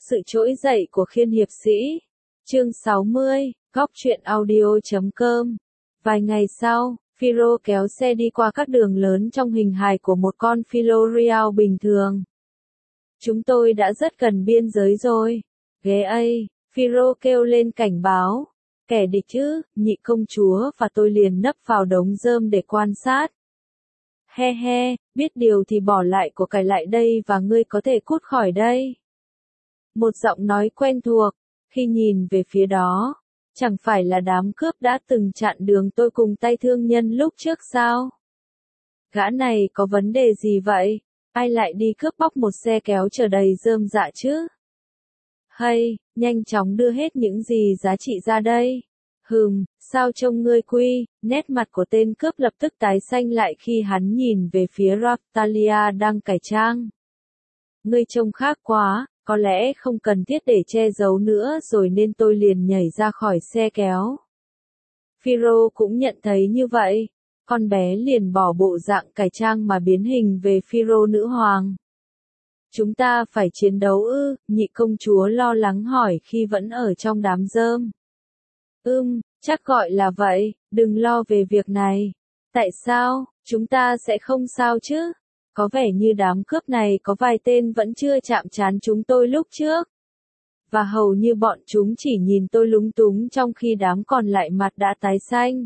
Sự trỗi dậy của Khiên hiệp sĩ. Chương 60, góc truyện audio.com. Vài ngày sau, Phiro kéo xe đi qua các đường lớn trong hình hài của một con Philorial bình thường. Chúng tôi đã rất gần biên giới rồi. Ghê ây, Phiro kêu lên cảnh báo. Kẻ địch chứ, nhị công chúa và tôi liền nấp vào đống rơm để quan sát. He he, biết điều thì bỏ lại của cải lại đây và ngươi có thể cút khỏi đây. Một giọng nói quen thuộc, khi nhìn về phía đó, chẳng phải là đám cướp đã từng chặn đường tôi cùng tay thương nhân lúc trước sao? Gã này có vấn đề gì vậy? Ai lại đi cướp bóc một xe kéo chở đầy rơm rạ chứ? Hay, nhanh chóng đưa hết những gì giá trị ra đây. Sao trông ngươi quy, nét mặt của tên cướp lập tức tái xanh lại khi hắn nhìn về phía Raftalia đang cải trang. Ngươi trông khác quá, có lẽ không cần thiết để che giấu nữa rồi nên tôi liền nhảy ra khỏi xe kéo. Phiro cũng nhận thấy như vậy, con bé liền bỏ bộ dạng cải trang mà biến hình về Phiro nữ hoàng. Chúng ta phải chiến đấu ư? Nhị công chúa lo lắng hỏi khi vẫn ở trong đám rơm. Chắc gọi là vậy, đừng lo về việc này. Tại sao, chúng ta sẽ không sao chứ? Có vẻ như đám cướp này có vài tên vẫn chưa chạm trán chúng tôi lúc trước. Và hầu như bọn chúng chỉ nhìn tôi lúng túng trong khi đám còn lại mặt đã tái xanh.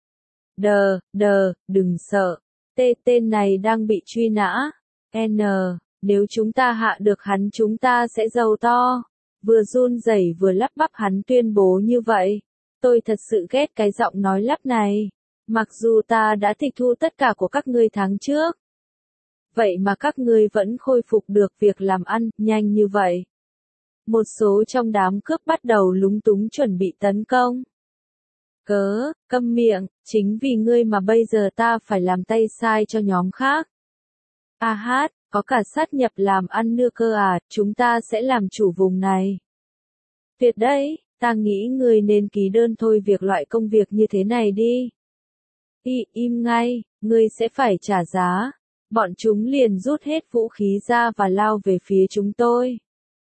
Đừng sợ. Tên này đang bị truy nã. Nếu chúng ta hạ được hắn chúng ta sẽ giàu to. Vừa run rẩy vừa lắp bắp hắn tuyên bố như vậy. Tôi thật sự ghét cái giọng nói lắp này. Mặc dù ta đã tịch thu tất cả của các ngươi tháng trước. Vậy mà các ngươi vẫn khôi phục được việc làm ăn nhanh như vậy. Một số trong đám cướp bắt đầu lúng túng chuẩn bị tấn công. Câm miệng, chính vì ngươi mà bây giờ ta phải làm tay sai cho nhóm khác. Có cả sát nhập làm ăn nữa cơ à, chúng ta sẽ làm chủ vùng này. Tuyệt đấy, ta nghĩ ngươi nên ký đơn thôi việc loại công việc như thế này đi. Im ngay, ngươi sẽ phải trả giá. Bọn chúng liền rút hết vũ khí ra và lao về phía chúng tôi.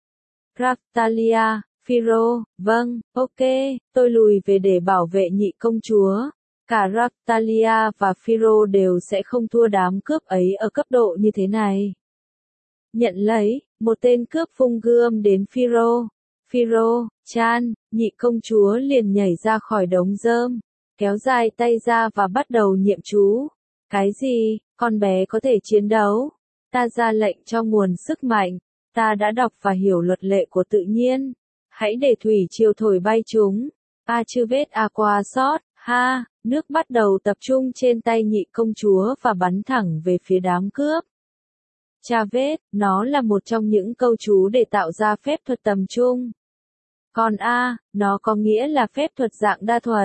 Raftalia, Phiro, vâng, ok, tôi lùi về để bảo vệ nhị công chúa. Cả Raftalia và Phiro đều sẽ không thua đám cướp ấy ở cấp độ như thế này. Nhận lấy, một tên cướp phung gươm đến Phiro. Phiro, Chan, nhị công chúa liền nhảy ra khỏi đống rơm, kéo dài tay ra và bắt đầu niệm chú. Cái gì, con bé có thể chiến đấu? Ta ra lệnh cho nguồn sức mạnh. Ta đã đọc và hiểu luật lệ của tự nhiên. Hãy để thủy triều thổi bay chúng. Achuvet aqua sót, nước bắt đầu tập trung trên tay nhị công chúa và bắn thẳng về phía đám cướp. Chavet, nó là một trong những câu chú để tạo ra phép thuật tầm trung. Còn nó có nghĩa là phép thuật dạng đa thuật.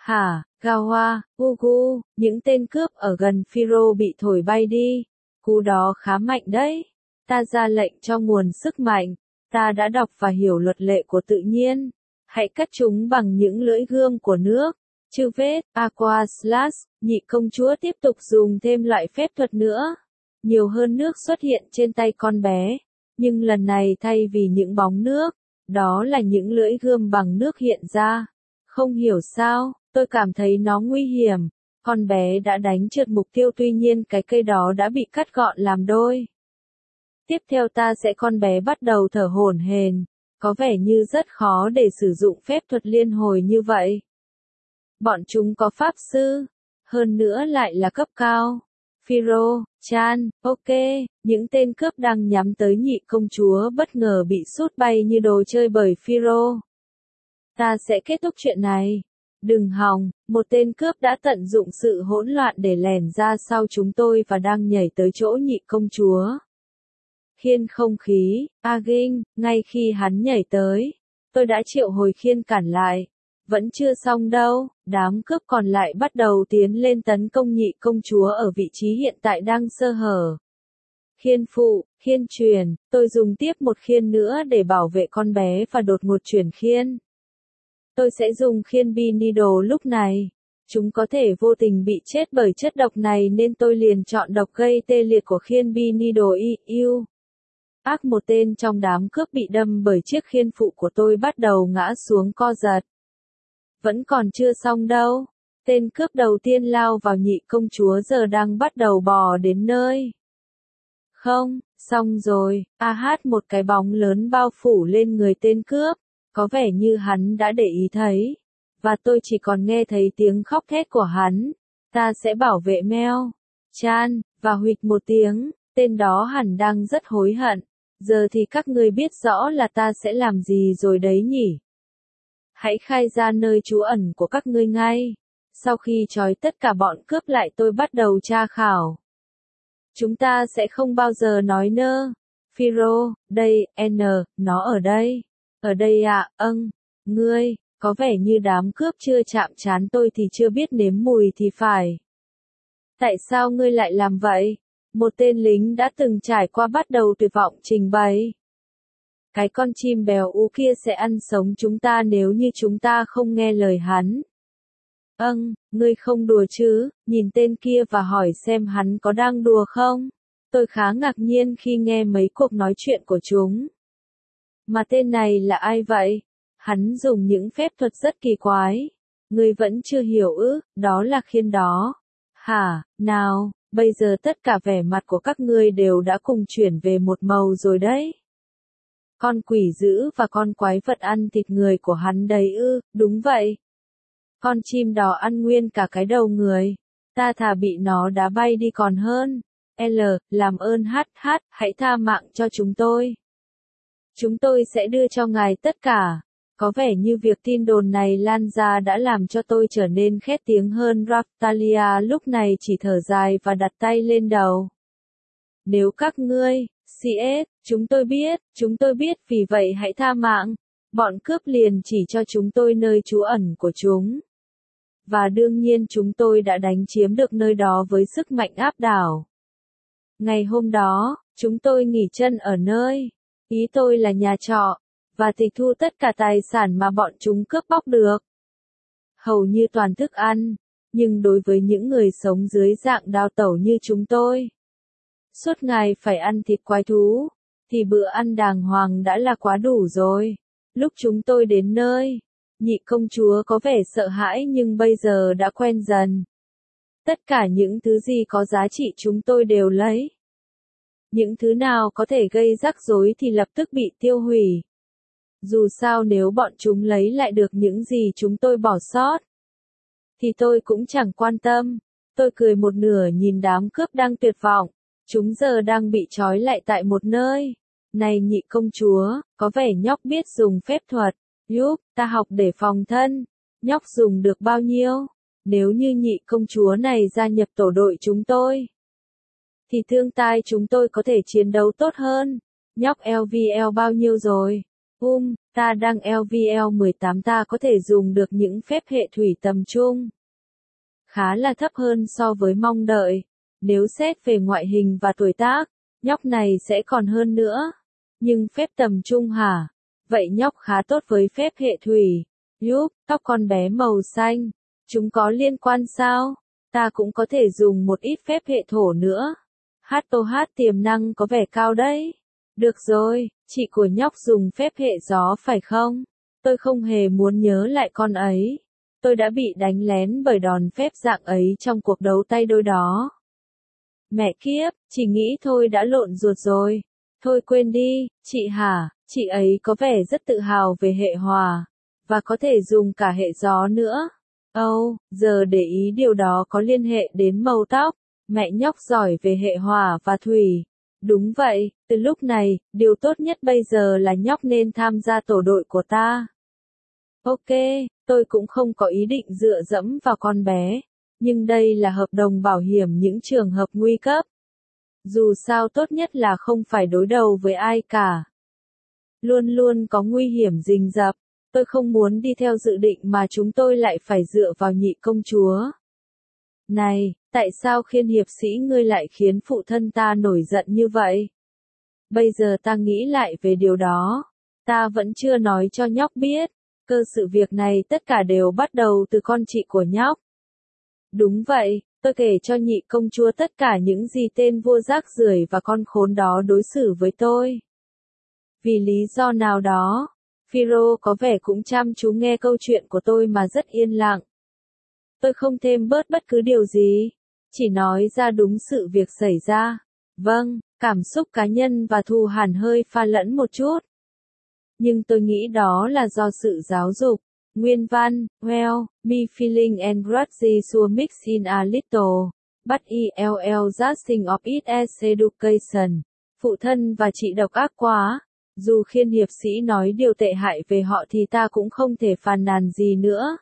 Gawa, Ugu, những tên cướp ở gần Phiro bị thổi bay đi. Cú đó khá mạnh đấy. Ta ra lệnh cho nguồn sức mạnh. Ta đã đọc và hiểu luật lệ của tự nhiên. Hãy cắt chúng bằng những lưỡi gươm của nước. Chuvet, Aqua Slash, nhị công chúa tiếp tục dùng thêm loại phép thuật nữa. Nhiều hơn nước xuất hiện trên tay con bé. Nhưng lần này thay vì những bóng nước, đó là những lưỡi gươm bằng nước hiện ra. Không hiểu sao, tôi cảm thấy nó nguy hiểm. Con bé đã đánh trượt mục tiêu tuy nhiên cái cây đó đã bị cắt gọn làm đôi. Tiếp theo con bé bắt đầu thở hổn hển. Có vẻ như rất khó để sử dụng phép thuật liên hồi như vậy. Bọn chúng có pháp sư. Hơn nữa lại là cấp cao. Phiro, Chan, ok, những tên cướp đang nhắm tới nhị công chúa bất ngờ bị sút bay như đồ chơi bởi Phiro. Ta sẽ kết thúc chuyện này. Đừng hòng, một tên cướp đã tận dụng sự hỗn loạn để lẻn ra sau chúng tôi và đang nhảy tới chỗ nhị công chúa. Khiên không khí, Agin, ngay khi hắn nhảy tới, tôi đã triệu hồi khiên cản lại. Vẫn chưa xong đâu, đám cướp còn lại bắt đầu tiến lên tấn công nhị công chúa ở vị trí hiện tại đang sơ hở. Khiên phụ, khiên truyền, tôi dùng tiếp một khiên nữa để bảo vệ con bé và đột ngột chuyển khiên. Tôi sẽ dùng khiên Binido lúc này. Chúng có thể vô tình bị chết bởi chất độc này nên tôi liền chọn độc gây tê liệt của khiên Binido IU. Ác, một tên trong đám cướp bị đâm bởi chiếc khiên phụ của tôi bắt đầu ngã xuống co giật. Vẫn còn chưa xong đâu. Tên cướp đầu tiên lao vào nhị công chúa giờ đang bắt đầu bò đến nơi. Không, xong rồi, một cái bóng lớn bao phủ lên người tên cướp. Có vẻ như hắn đã để ý thấy. Và tôi chỉ còn nghe thấy tiếng khóc thét của hắn. Ta sẽ bảo vệ Meo Chan, và huỵch một tiếng, tên đó hẳn đang rất hối hận. Giờ thì các ngươi biết rõ là ta sẽ làm gì rồi đấy nhỉ? Hãy khai ra nơi trú ẩn của các ngươi ngay. Sau khi trói tất cả bọn cướp lại tôi bắt đầu tra khảo. Chúng ta sẽ không bao giờ nói nơ. Phiro, đây, nó ở đây. Ở đây ạ, ngươi, có vẻ như đám cướp chưa chạm trán tôi thì chưa biết nếm mùi thì phải. Tại sao ngươi lại làm vậy? Một tên lính đã từng trải qua bắt đầu tuyệt vọng trình bày. Cái con chim bèo ú kia sẽ ăn sống chúng ta nếu như chúng ta không nghe lời hắn. Ngươi không đùa chứ, nhìn tên kia và hỏi xem hắn có đang đùa không? Tôi khá ngạc nhiên khi nghe mấy cuộc nói chuyện của chúng. Mà tên này là ai vậy? Hắn dùng những phép thuật rất kỳ quái. Ngươi vẫn chưa hiểu ư, đó là khiên đó. Hả, nào, bây giờ tất cả vẻ mặt của các ngươi đều đã cùng chuyển về một màu rồi đấy. Con quỷ dữ và con quái vật ăn thịt người của hắn đấy ư, đúng vậy. Con chim đỏ ăn nguyên cả cái đầu người. Ta thà bị nó đá bay đi còn hơn. Làm ơn hãy tha mạng cho chúng tôi. Chúng tôi sẽ đưa cho ngài tất cả. Có vẻ như việc tin đồn này lan ra đã làm cho tôi trở nên khét tiếng hơn. Raftalia lúc này chỉ thở dài và đặt tay lên đầu. Nếu các ngươi, CS, chúng tôi biết vì vậy hãy tha mạng. Bọn cướp liền chỉ cho chúng tôi nơi trú ẩn của chúng. Và đương nhiên chúng tôi đã đánh chiếm được nơi đó với sức mạnh áp đảo. Ngày hôm đó, chúng tôi nghỉ chân ở nơi, ý tôi là nhà trọ, và tịch thu tất cả tài sản mà bọn chúng cướp bóc được. Hầu như toàn thức ăn, nhưng đối với những người sống dưới dạng đào tẩu như chúng tôi, suốt ngày phải ăn thịt quái thú, thì bữa ăn đàng hoàng đã là quá đủ rồi. Lúc chúng tôi đến nơi, nhị công chúa có vẻ sợ hãi nhưng bây giờ đã quen dần. Tất cả những thứ gì có giá trị chúng tôi đều lấy. Những thứ nào có thể gây rắc rối thì lập tức bị tiêu hủy. Dù sao nếu bọn chúng lấy lại được những gì chúng tôi bỏ sót, thì tôi cũng chẳng quan tâm. Tôi cười một nửa nhìn đám cướp đang tuyệt vọng. Chúng giờ đang bị trói lại tại một nơi. Này nhị công chúa, có vẻ nhóc biết dùng phép thuật. Ta học để phòng thân. Nhóc dùng được bao nhiêu? Nếu như nhị công chúa này gia nhập tổ đội chúng tôi, thì thương tai chúng tôi có thể chiến đấu tốt hơn. Nhóc LVL bao nhiêu rồi? Ta đang LVL 18, ta có thể dùng được những phép hệ thủy tầm trung. Khá là thấp hơn so với mong đợi. Nếu xét về ngoại hình và tuổi tác, nhóc này sẽ còn hơn nữa. Nhưng phép tầm trung hả? Vậy nhóc khá tốt với phép hệ thủy. Tóc con bé màu xanh. Chúng có liên quan sao? Ta cũng có thể dùng một ít phép hệ thổ nữa. Tiềm năng có vẻ cao đấy. Được rồi, chị của nhóc dùng phép hệ gió phải không? Tôi không hề muốn nhớ lại con ấy. Tôi đã bị đánh lén bởi đòn phép dạng ấy trong cuộc đấu tay đôi đó. Mẹ kiếp, chỉ nghĩ thôi đã lộn ruột rồi. Thôi quên đi, chị hả, chị ấy có vẻ rất tự hào về hệ hòa. Và có thể dùng cả hệ gió nữa. Giờ để ý điều đó có liên hệ đến màu tóc. Mẹ nhóc giỏi về hệ hỏa và thủy. Đúng vậy, từ lúc này, điều tốt nhất bây giờ là nhóc nên tham gia tổ đội của ta. Ok, tôi cũng không có ý định dựa dẫm vào con bé. Nhưng đây là hợp đồng bảo hiểm những trường hợp nguy cấp. Dù sao tốt nhất là không phải đối đầu với ai cả. Luôn luôn có nguy hiểm rình rập. Tôi không muốn đi theo dự định mà chúng tôi lại phải dựa vào nhị công chúa. Này, tại sao khiên hiệp sĩ ngươi lại khiến phụ thân ta nổi giận như vậy? Bây giờ ta nghĩ lại về điều đó. Ta vẫn chưa nói cho nhóc biết. Cơ sự việc này tất cả đều bắt đầu từ con chị của nhóc. Đúng vậy, tôi kể cho nhị công chúa tất cả những gì tên vua rác rưởi và con khốn đó đối xử với tôi. Vì lý do nào đó, Phiro có vẻ cũng chăm chú nghe câu chuyện của tôi mà rất yên lặng. Tôi không thêm bớt bất cứ điều gì, chỉ nói ra đúng sự việc xảy ra. Vâng, cảm xúc cá nhân và thù hằn hơi pha lẫn một chút. Nhưng tôi nghĩ đó là do sự giáo dục. Nguyên văn, well, me feeling and grudgy sure mix in a little, but just think of it as education. Phụ thân và chị độc ác quá. Dù Khiên hiệp sĩ nói điều tệ hại về họ thì ta cũng không thể phàn nàn gì nữa.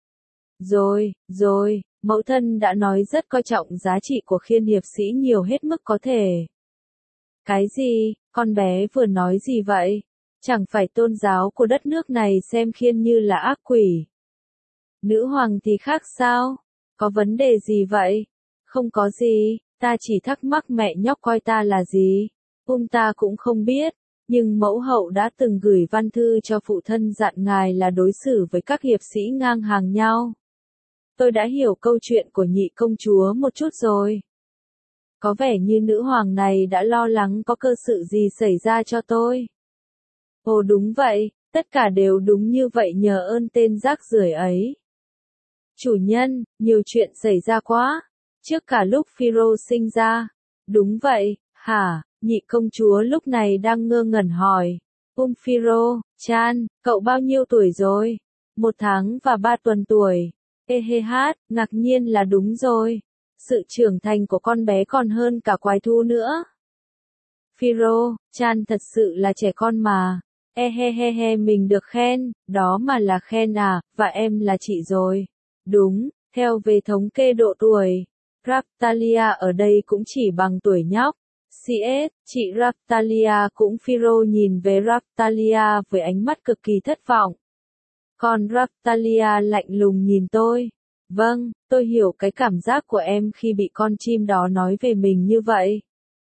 Rồi, mẫu thân đã nói rất coi trọng giá trị của Khiên hiệp sĩ nhiều hết mức có thể. Cái gì, con bé vừa nói gì vậy? Chẳng phải tôn giáo của đất nước này xem Khiên như là ác quỷ. Nữ hoàng thì khác sao? Có vấn đề gì vậy? Không có gì, ta chỉ thắc mắc mẹ nhóc coi ta là gì. Ta cũng không biết, nhưng mẫu hậu đã từng gửi văn thư cho phụ thân dặn ngài là đối xử với các hiệp sĩ ngang hàng nhau. Tôi đã hiểu câu chuyện của nhị công chúa một chút rồi. Có vẻ như nữ hoàng này đã lo lắng có cơ sự gì xảy ra cho tôi. Ồ đúng vậy, tất cả đều đúng như vậy nhờ ơn tên rác rưởi ấy. Chủ nhân, nhiều chuyện xảy ra quá. Trước cả lúc Phiro sinh ra. Đúng vậy, hả? Nhị công chúa lúc này đang ngơ ngẩn hỏi. Phiro, Chan, cậu bao nhiêu tuổi rồi? 1 tháng và 3 tuần tuổi. Hát, ngạc nhiên là đúng rồi. Sự trưởng thành của con bé còn hơn cả quái thú nữa. Phiro, Chan thật sự là trẻ con mà. Mình được khen, đó mà là khen à, và em là chị rồi. Đúng, theo về thống kê độ tuổi, Raptalia ở đây cũng chỉ bằng tuổi nhóc. Chị Raptalia cũng Phiro nhìn về Raptalia với ánh mắt cực kỳ thất vọng. Còn Raptalia lạnh lùng nhìn tôi. Vâng, tôi hiểu cái cảm giác của em khi bị con chim đó nói về mình như vậy.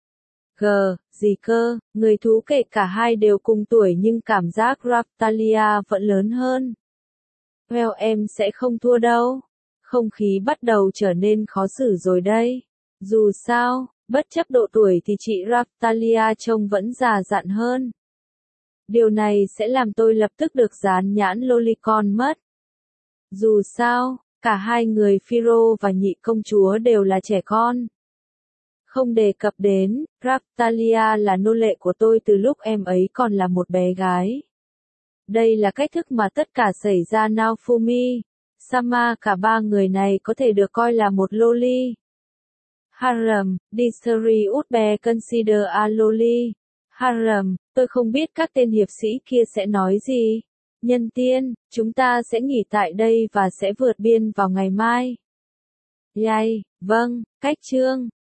Gì cơ, người thú kể cả hai đều cùng tuổi nhưng cảm giác Raptalia vẫn lớn hơn. Well em sẽ không thua đâu. Không khí bắt đầu trở nên khó xử rồi đây. Dù sao, bất chấp độ tuổi thì chị Raptalia trông vẫn già dặn hơn. Điều này sẽ làm tôi lập tức được dán nhãn lolicon mất. Dù sao, cả hai người Phiro và nhị công chúa đều là trẻ con. Không đề cập đến, Raptalia là nô lệ của tôi từ lúc em ấy còn là một bé gái. Đây là cách thức mà tất cả xảy ra Naofumi, Sama cả ba người này có thể được coi là một loli. Harem, Discovery Utbe consider a loli. Harem, tôi không biết các tên hiệp sĩ kia sẽ nói gì. Nhân tiên, chúng ta sẽ nghỉ tại đây và sẽ vượt biên vào ngày mai. Yay, vâng, cách chương.